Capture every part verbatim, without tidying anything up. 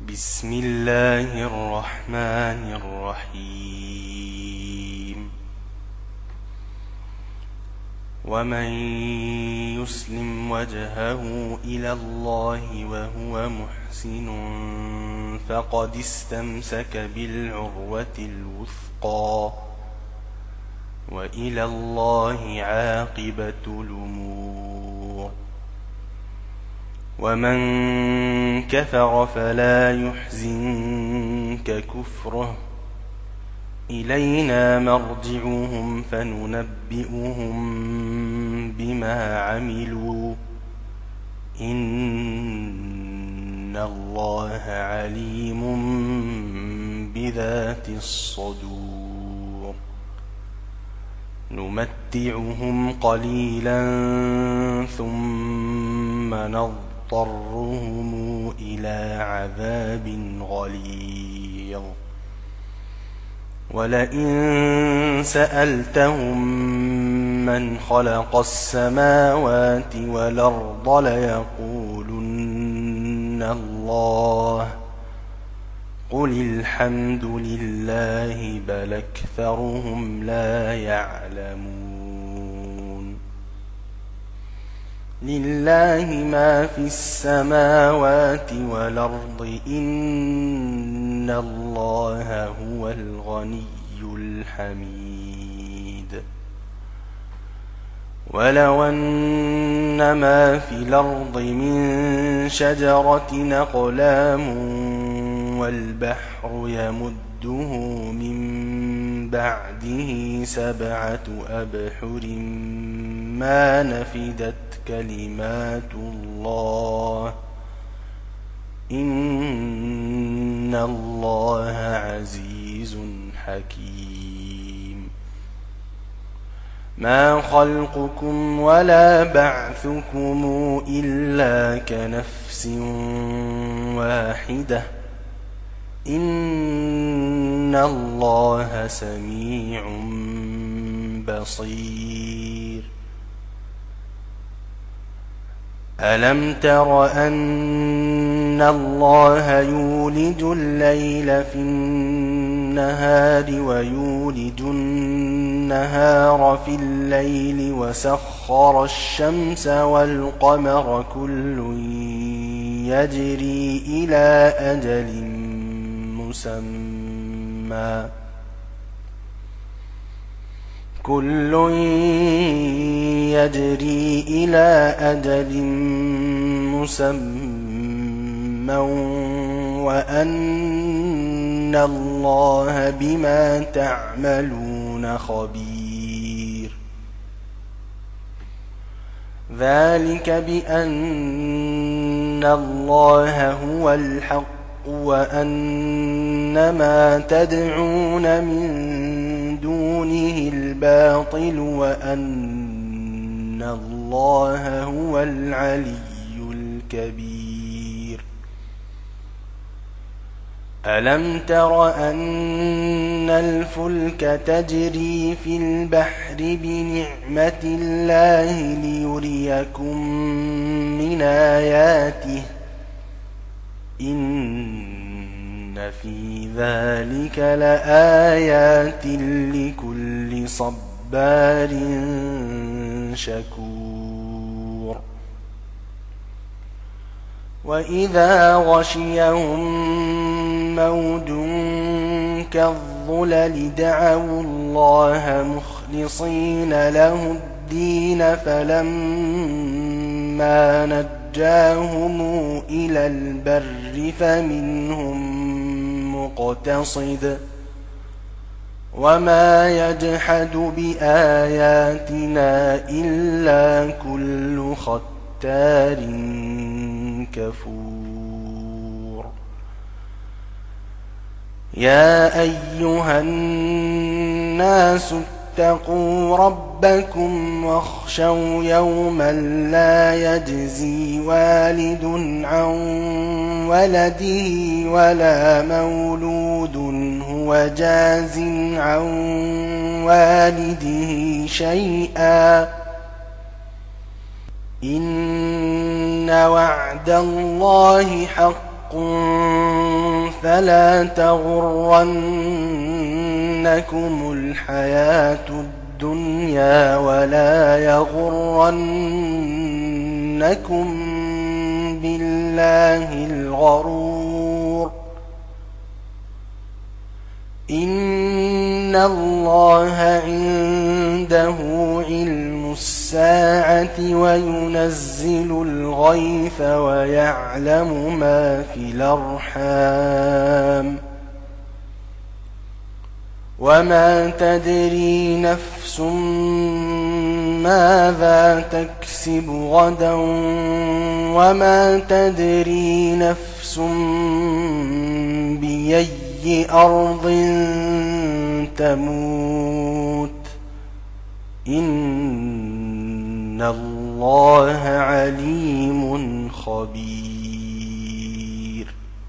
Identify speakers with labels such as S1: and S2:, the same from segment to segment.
S1: بسم الله الرحمن الرحيم ومن يسلم وجهه إلى الله وهو محسن فقد استمسك بالعروة الوثقى وإلى الله عاقبة الأمور ومن كفر فلا يحزنك كفره إلينا مرجعهم فننبئهم بما عملوا إن الله عليم بذات الصدور نمتعهم قليلا ثم نضطرهم إلى عذاب غليظ ولئن سألتهم من خلق السماوات والأرض ليقولن الله قل الحمد لله بل أكثرهم لا يعلمون لله ما في السماوات والأرض إن الله هو الغني الحميد ولو أن ما في الأرض من شجرة أقلام والبحر يمده من بعده سبعة أبحر ما نفدت كلمات الله إن الله عزيز حكيم ما خلقكم ولا بعثكم إلا كنفس واحدة إن الله سميع بصير ألم تر أن الله يولج الليل في النهار ويولج النهار في الليل وسخر الشمس والقمر كل يجري إلى أجل مسمى كل يجري إلى أجل مسمى وأن الله بما تعملون خبير ذلك بأن الله هو الحق وأن ما تدعون من دونه الباطل وأن الله هو العلي الكبير ألم تر أن الفلك تجري في البحر بنعمة الله ليريكم من آياته إن في ذلك لآيات لكل صبار شكور وإذا غشيهم موج كالظلل دعوا الله مخلصين له الدين فلما نجاهم إلى البر فمنهم مقتصد وما يجحد بآياتنا إلا كل ختار كفور يا أيها الناس اتقوا ربكم واخشوا يوما لا يجزي والد عن ولده ولا مولود هو جاز عن والده شيئا إن وعد الله حق فلا تغرنكم الحياة الدنيا ولا يغرنكم بالله الغرور إن الله عنده علم الساعة وينزل الغيث ويعلم ما في الأرحام وما تدري نفس ماذا تكسب غدا وما تدري نفس بأي أرض تموت إن الله عليم خبير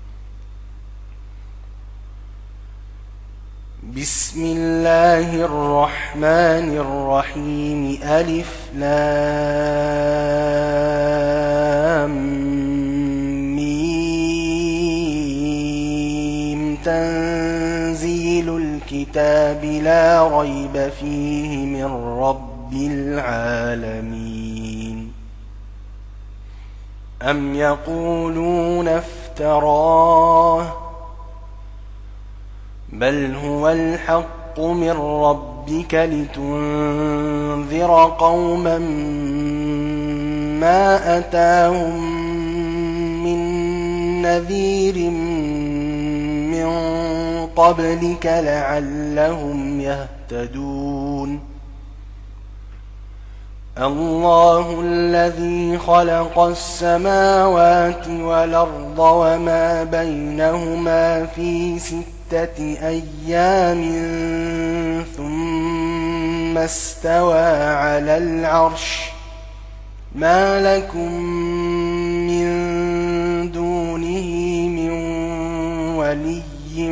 S1: بسم الله الرحمن الرحيم ألف لام ميم تنزيل الكتاب لا ريب فيه من رب العالمين أم يقولون افتراه بل هو الحق من ربك لتنذر قوما ما أتاهم من نذير من قبلك لعلهم يهتدون الله الذي خلق السماوات والأرض وما بينهما في ستة أيام ثم استوى على العرش ما لكم من دونه من ولي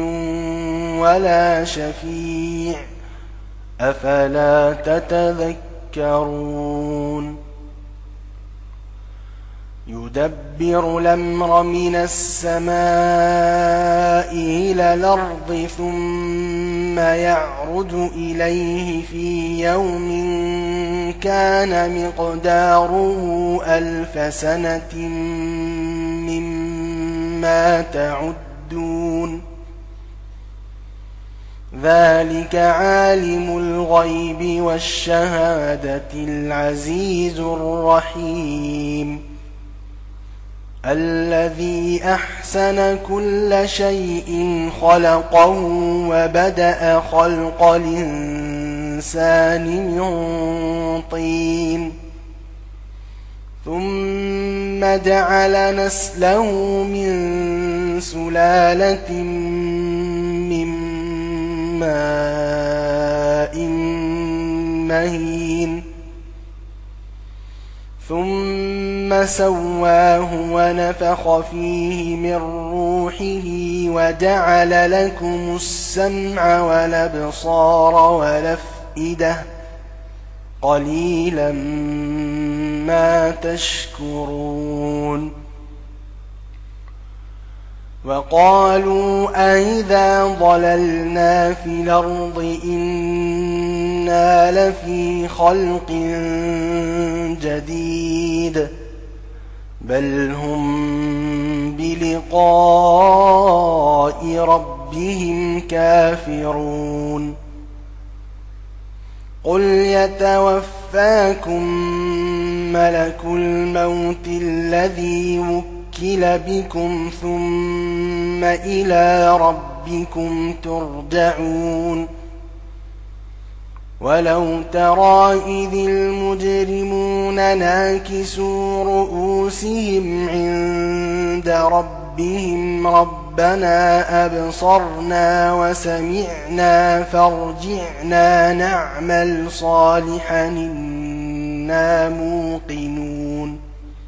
S1: ولا شفيع أفلا تتذكرون يدبر الأمر من السماء إلى الأرض ثم يعرج إليه في يوم كان مقداره ألف سنة مما تعدون ذلك عالم الغيب والشهادة العزيز الرحيم الذي أحسن كل شيء خلقه وبدأ خلق الإنسان من طين ثم جعل نسله من سلالة من ماء مهين ثم سواه ونفخ فيه من روحه وجعل لكم السمع والأبصار والأفئدة قليلا ما تشكرون وقالوا أئذا ضللنا في الأرض إنا لفي خلق جديد بل هم بلقاء ربهم كافرون قل يتوفاكم ملك الموت الذي وكل بكم ثم إلى ربكم ترجعون ولو ترى إذ المجرمون ناكسوا رؤوسهم عند ربهم ربنا أبصرنا وسمعنا فارجعنا نعمل صالحا إنا موقنون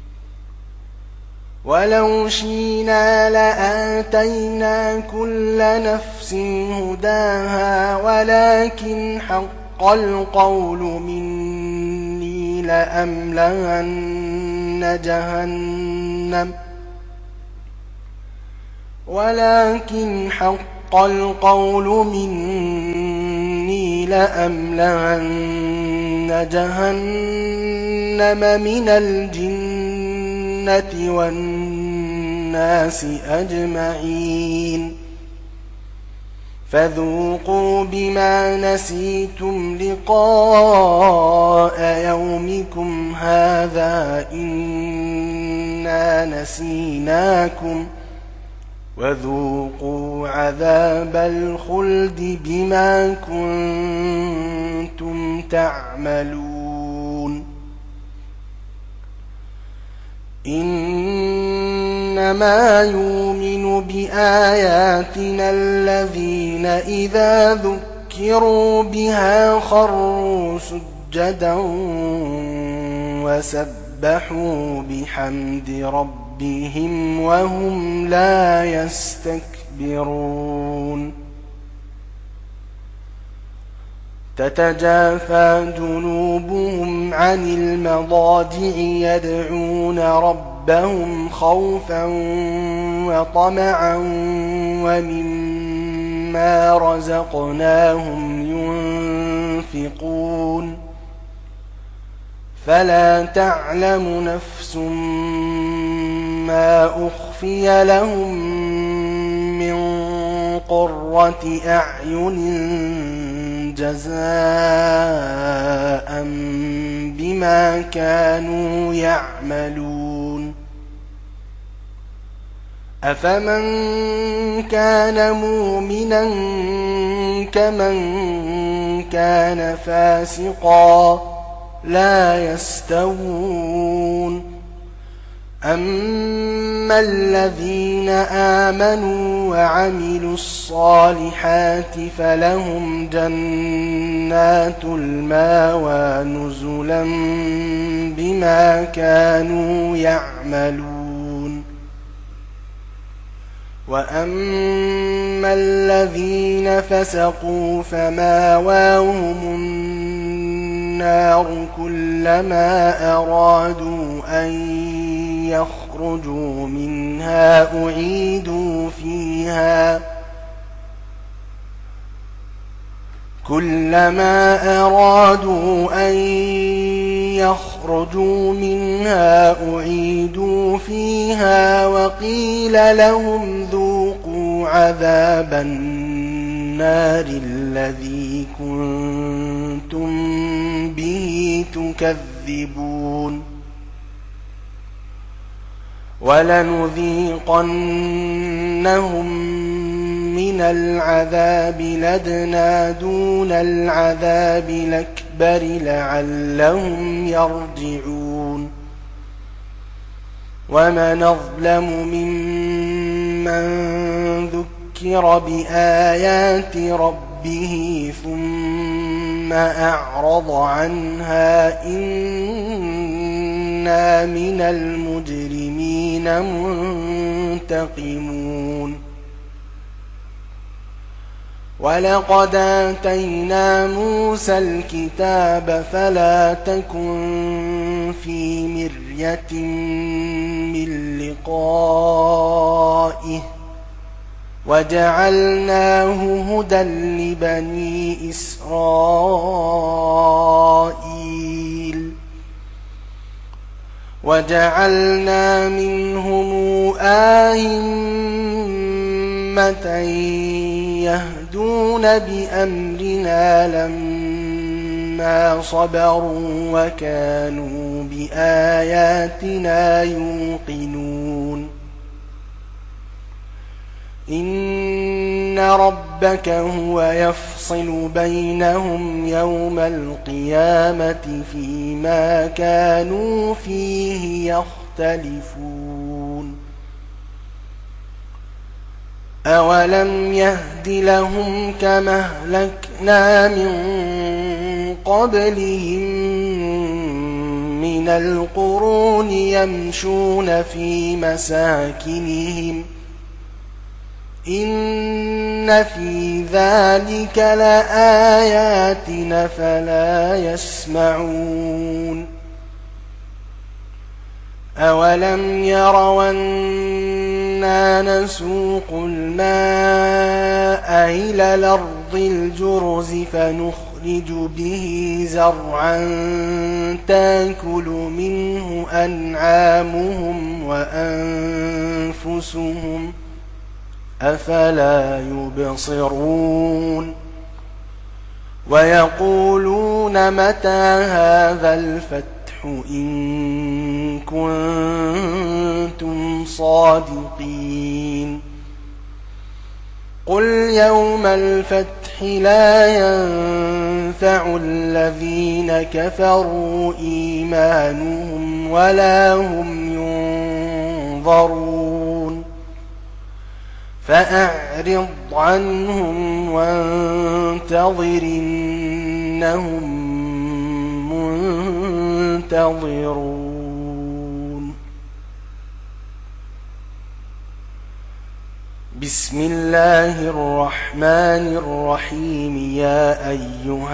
S1: ولو شئنا لآتينا كل نفس هداها ولكن حق القول مني لأملأن جهنم ولكن حق القول مني لأملأن جهنم من الجنة والناس أجمعين فذوقوا بما نسيتم لقاء يومكم هذا إنا نسيناكم وذوقوا عذاب الخلد بما كنتم تعملون إنما يؤمن بآياتنا الذين إذا ذكروا بها خروا سجدا وسبحوا بحمد ربهم وهم لا يستكبرون تتجافى جنوبهم عن المضاجع يدعون ربهم خوفا وطمعا ومما رزقناهم ينفقون فلا تعلم نفس ما أخفي لهم من قرة أعين جزاء بما كانوا يعملون أفمن كان مؤمنا كمن كان فاسقا لا يستوون أما الذين آمنوا وعملوا الصالحات فلهم جنات المأوى نزلا بما كانوا يعملون وأما الذين فسقوا فمأواهم النار كلما أرادوا أن يخرجوا منها أعيدوا فيها كلما أرادوا أن يخرجوا منها أعيدوا فيها وقيل لهم ذوقوا عذاب النار الذي كنتم به تكذبون ولنذيقنهم من العذاب لدنا دون العذاب الأكبر لعلهم يرجعون ومن أظلم ممن ذكر بآيات ربه ثم أعرض عنها إنا من المجرمين منتقمون ولقد آتينا موسى الكتاب فلا تكن في مرية من لقائه وجعلناه هدى لبني إسرائيل وجعلنا منهم أئمة يهدون بأمرنا لما صبروا وكانوا بآياتنا يوقنون إن ربك هو يفصل بينهم يوم القيامة فيما كانوا فيه يختلفون أولم يهد لهم كما أهلكنا من قبلهم من القرون يمشون في مساكنهم إن في ذلك لآيات فلا يسمعون أولم يروا إنا نسوق الماء إلى الأرض الجرز فنخرج به زرعا تاكل منه أنعامهم وأنفسهم أفلا يبصرون ويقولون متى هذا الفتح إن كنتم صادقين قل يوم الفتح لا ينفع الذين كفروا إيمانهم ولا هم ينظرون فأعرض عنهم وانتظر إنهم منتظرون بسم الله الرحمن الرحيم يا أيها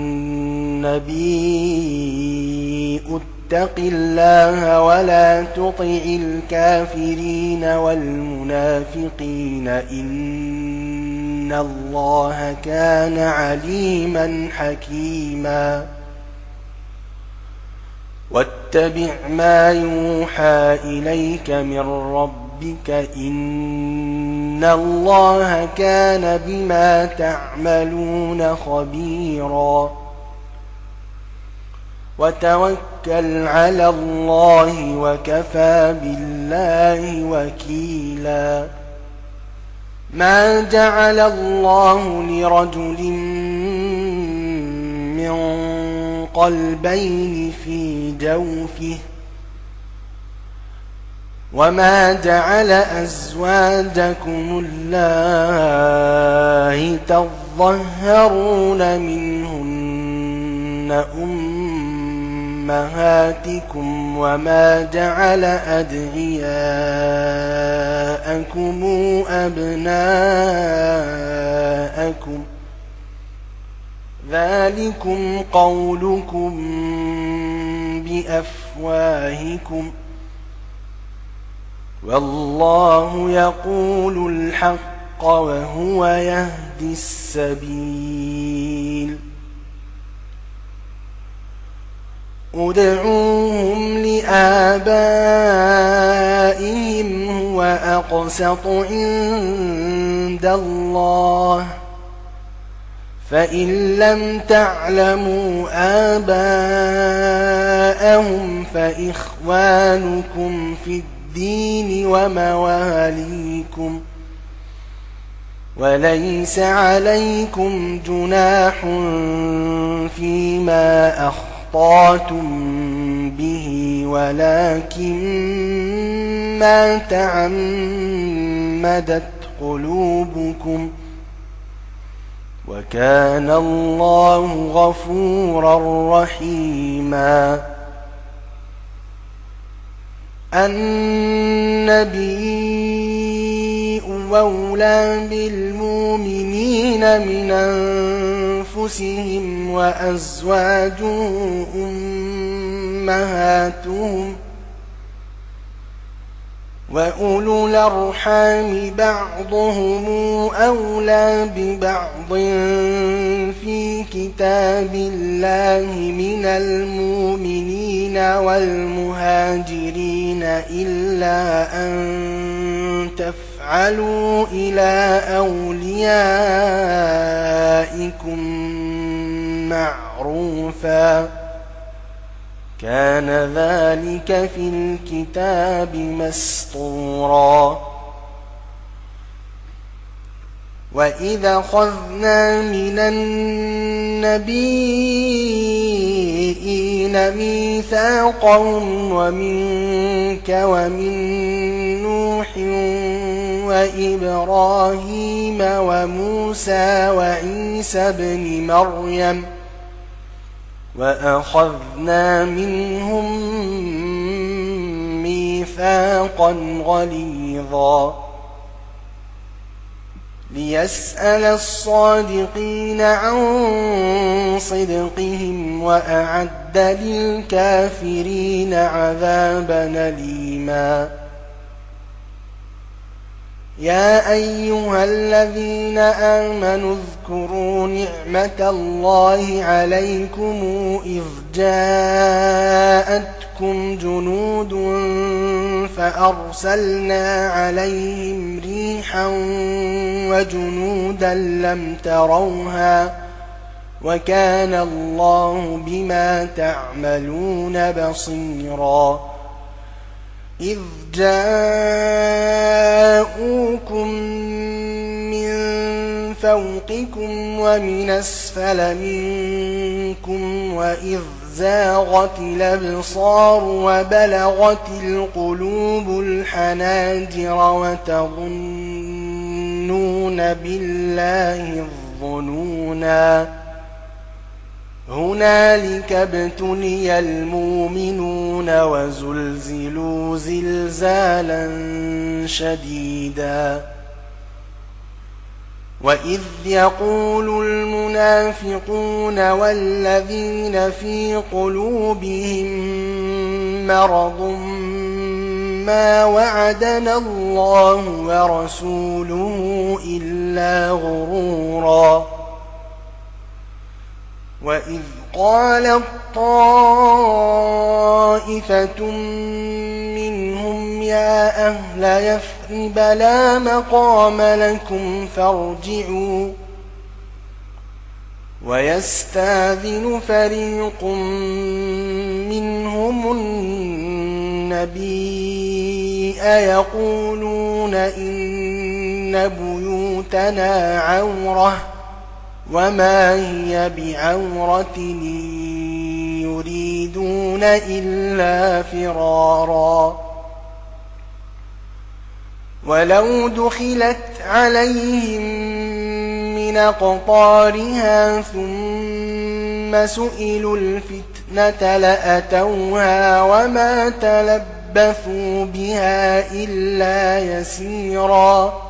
S1: النبي اتق الله ولا تطع الكافرين والمنافقين إن الله كان عليما حكيما واتبع ما يوحى إليك من ربك إن الله كان بما تعملون خبيرا وتوكل على الله وكفى بالله وكيلا ما جعل الله لرجل من قلبين في جوفه وما جعل أزواجكم اللائي تظهرون منهن أمهاتكم وما جعل أدعياءكم أبناءكم ذلكم قولكم بأفواهكم والله يقول الحق وهو يهدي السبيل ادعوهم لآبائهم هو أقسط عند الله فإن لم تعلموا آباءهم فإخوانكم في الدين ومواليكم وليس عليكم جناح فيما أخطأتم به ولكن ما تعمدت قلوبكم وكان الله غفورا رحيما النبي أولى بالمؤمنين من أنفسهم وأزواجه أمهاتهم وأولو الأرحام بعضهم أولى ببعض في كتاب الله من المؤمنين والمهاجرين إلا أن تفعلوا إلى أوليائكم معروفا كان ذلك في الكتاب مسطورا وإذا أخذنا من النبيين ميثاقهم ومنك ومن نوح وإبراهيم وموسى وعيسى ابن مريم وأخذنا منهم ميثاقا غليظا ليسأل الصادقين عن صدقهم وأعد للكافرين عذابا أليما يا أيها الذين آمنوا اذكروا نعمة الله عليكم إذ جاءتكم جنود فأرسلنا عليهم ريحا وجنودا لم تروها وكان الله بما تعملون بصيرا إذ جاءوكم من فوقكم ومن أسفل منكم وإذ زاغت الأبصار وبلغت القلوب الحناجر وتظنون بالله الظنونا هنالك ابتلي المؤمنون وزلزلوا زلزالا شديدا وإذ يقول المنافقون والذين في قلوبهم مرض ما وعدنا الله ورسوله إلا غرورا وإذ قالت طائفة منهم يا أهل يثرب لا مقام لكم فارجعوا ويستأذن فريق منهم النبي يقولون إن بيوتنا عورة وما هي بعورة يريدون إلا فرارا ولو دخلت عليهم من أقطارها ثم سئلوا الفتنة لأتوها وما تلبثوا بها إلا يسيرا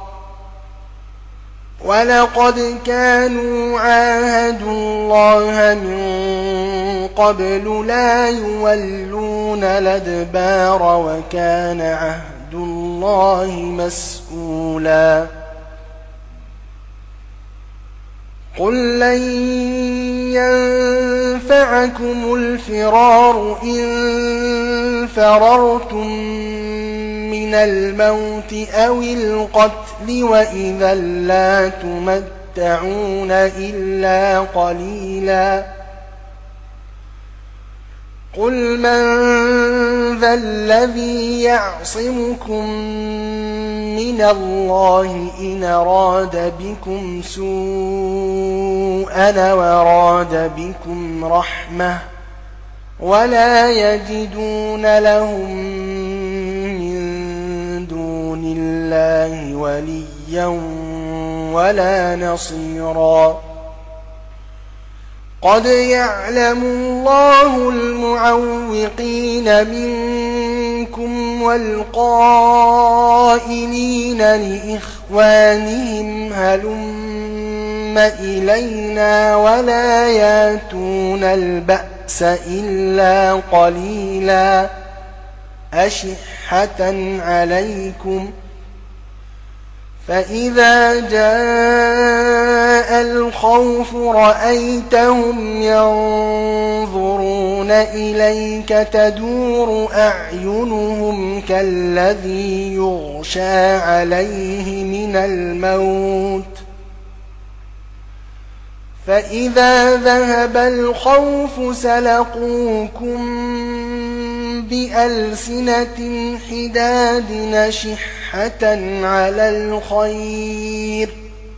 S1: ولقد كانوا عاهدوا الله من قبل لا يولون الأدبار وكان عهد الله مسؤولا قل لن ينفعكم الفرار إن فررتم من الموت أو القتل وإذا لا تمتعون إلا قليلا قل من ذا الذي يعصمكم من الله إن أراد بكم سوءا وراد بكم رحمة ولا يجدون لهم من دون الله وليا ولا نصيرا قد يعلم الله المعوقين منكم والقائلين لإخوانهم هلم إلينا ولا ياتون البأس إلا قليلا أشحة عليكم فإذا جاء الخوف رأيتهم ينظرون إليك تدور أعينهم كالذي يغشى عليه من الموت فإذا ذهب الخوف سلقوكم بألسنة حداد نشحة على الخير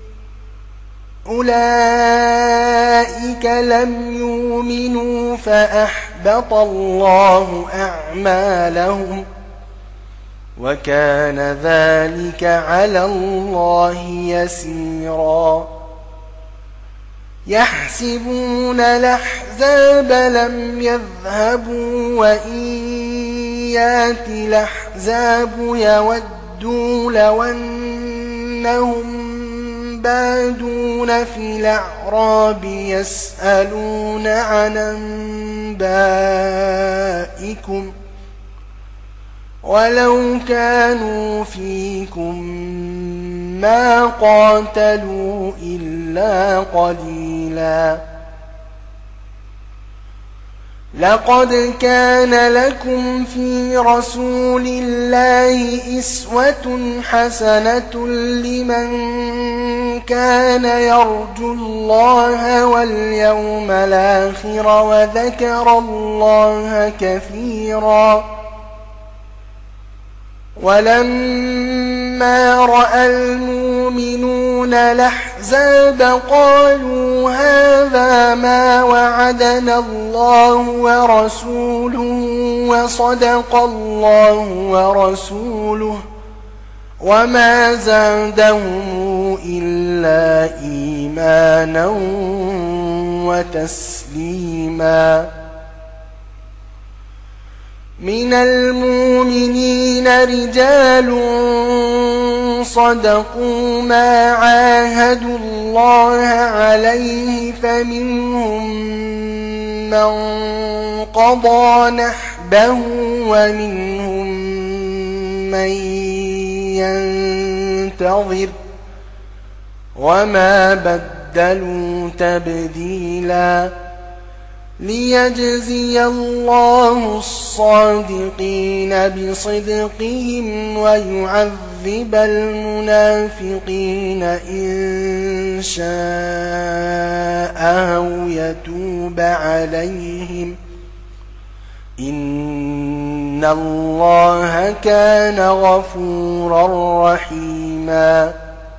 S1: أولئك لم يؤمنوا فأحبط الله أعمالهم وكان ذلك على الله يسيرا يحسبون الأحزاب لم يذهبوا وإن يأتِ الأحزاب يودوا لو أنهم بادون في الأعراب يسألون عن أنبائكم ولو كانوا فيكم ما قاتلوا إلا قليلا. لقد كان لكم في رسول الله أسوة حسنة لمن كان يرجو الله واليوم الآخر وذكر الله كثيرا. ولما رأى المؤمنون الأحزاب قالوا هذا ما وعدنا الله ورسوله وصدق الله ورسوله وما زادهم إلا إيمانا وتسليما. من المؤمنين رجال صدقوا ما عاهدوا الله عليه فمنهم من قضى نحبه ومنهم من ينتظر وما بدلوا تبديلا. ليجزي الله الصادقين بصدقهم ويعذب المنافقين إن شاء أو يتوب عليهم إن الله كان غفورا رحيما.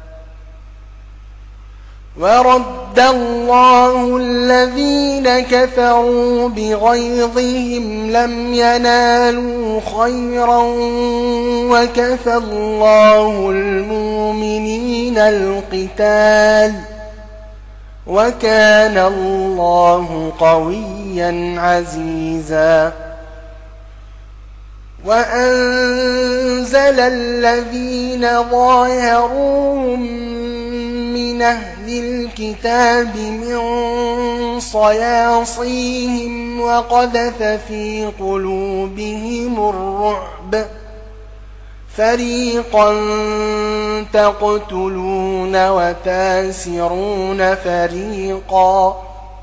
S1: ورد الله الذين كفروا بغيظهم لم ينالوا خيرا وكفى الله المؤمنين القتال وكان الله قويا عزيزا. وأنزل الذين ظاهروهم من أهل الكتاب من صياصيهم وقذف في قلوبهم الرعب فريقا تقتلون وتاسرون فريقا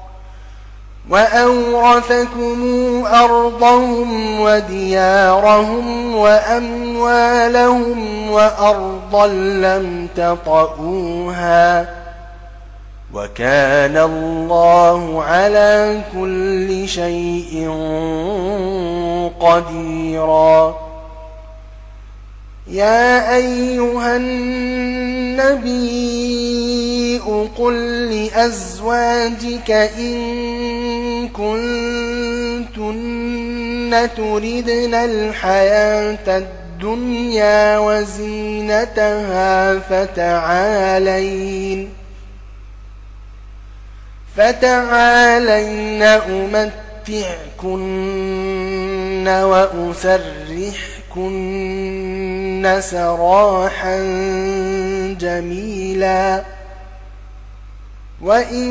S1: وأورثكم أرضهم وديارهم وأموالهم وأرضا لم تطئوها وكان الله على كل شيء قديرا. يا أيها النبي قل لأزواجك إن كنتن تردن الحياة الدنيا وزينتها فتعالين فتعالين أمتعكن وأسرحكن سراحا جميلا. وإن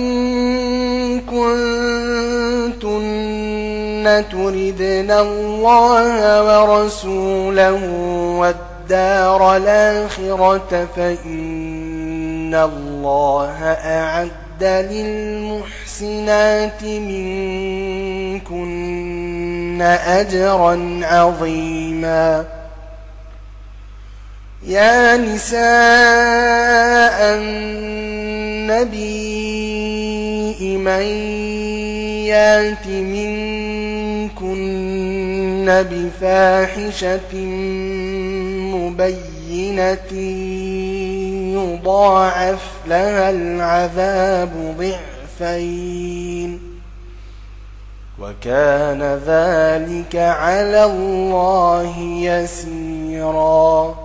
S1: كنتن تردن الله ورسوله والدار الآخرة فإن الله أعد للمحسنات منكن أجرا عظيما. يا نساء النبي من يات منكن بفاحشة مبينة يضاعف لها العذاب ضعفين وكان ذلك على الله يسيرا.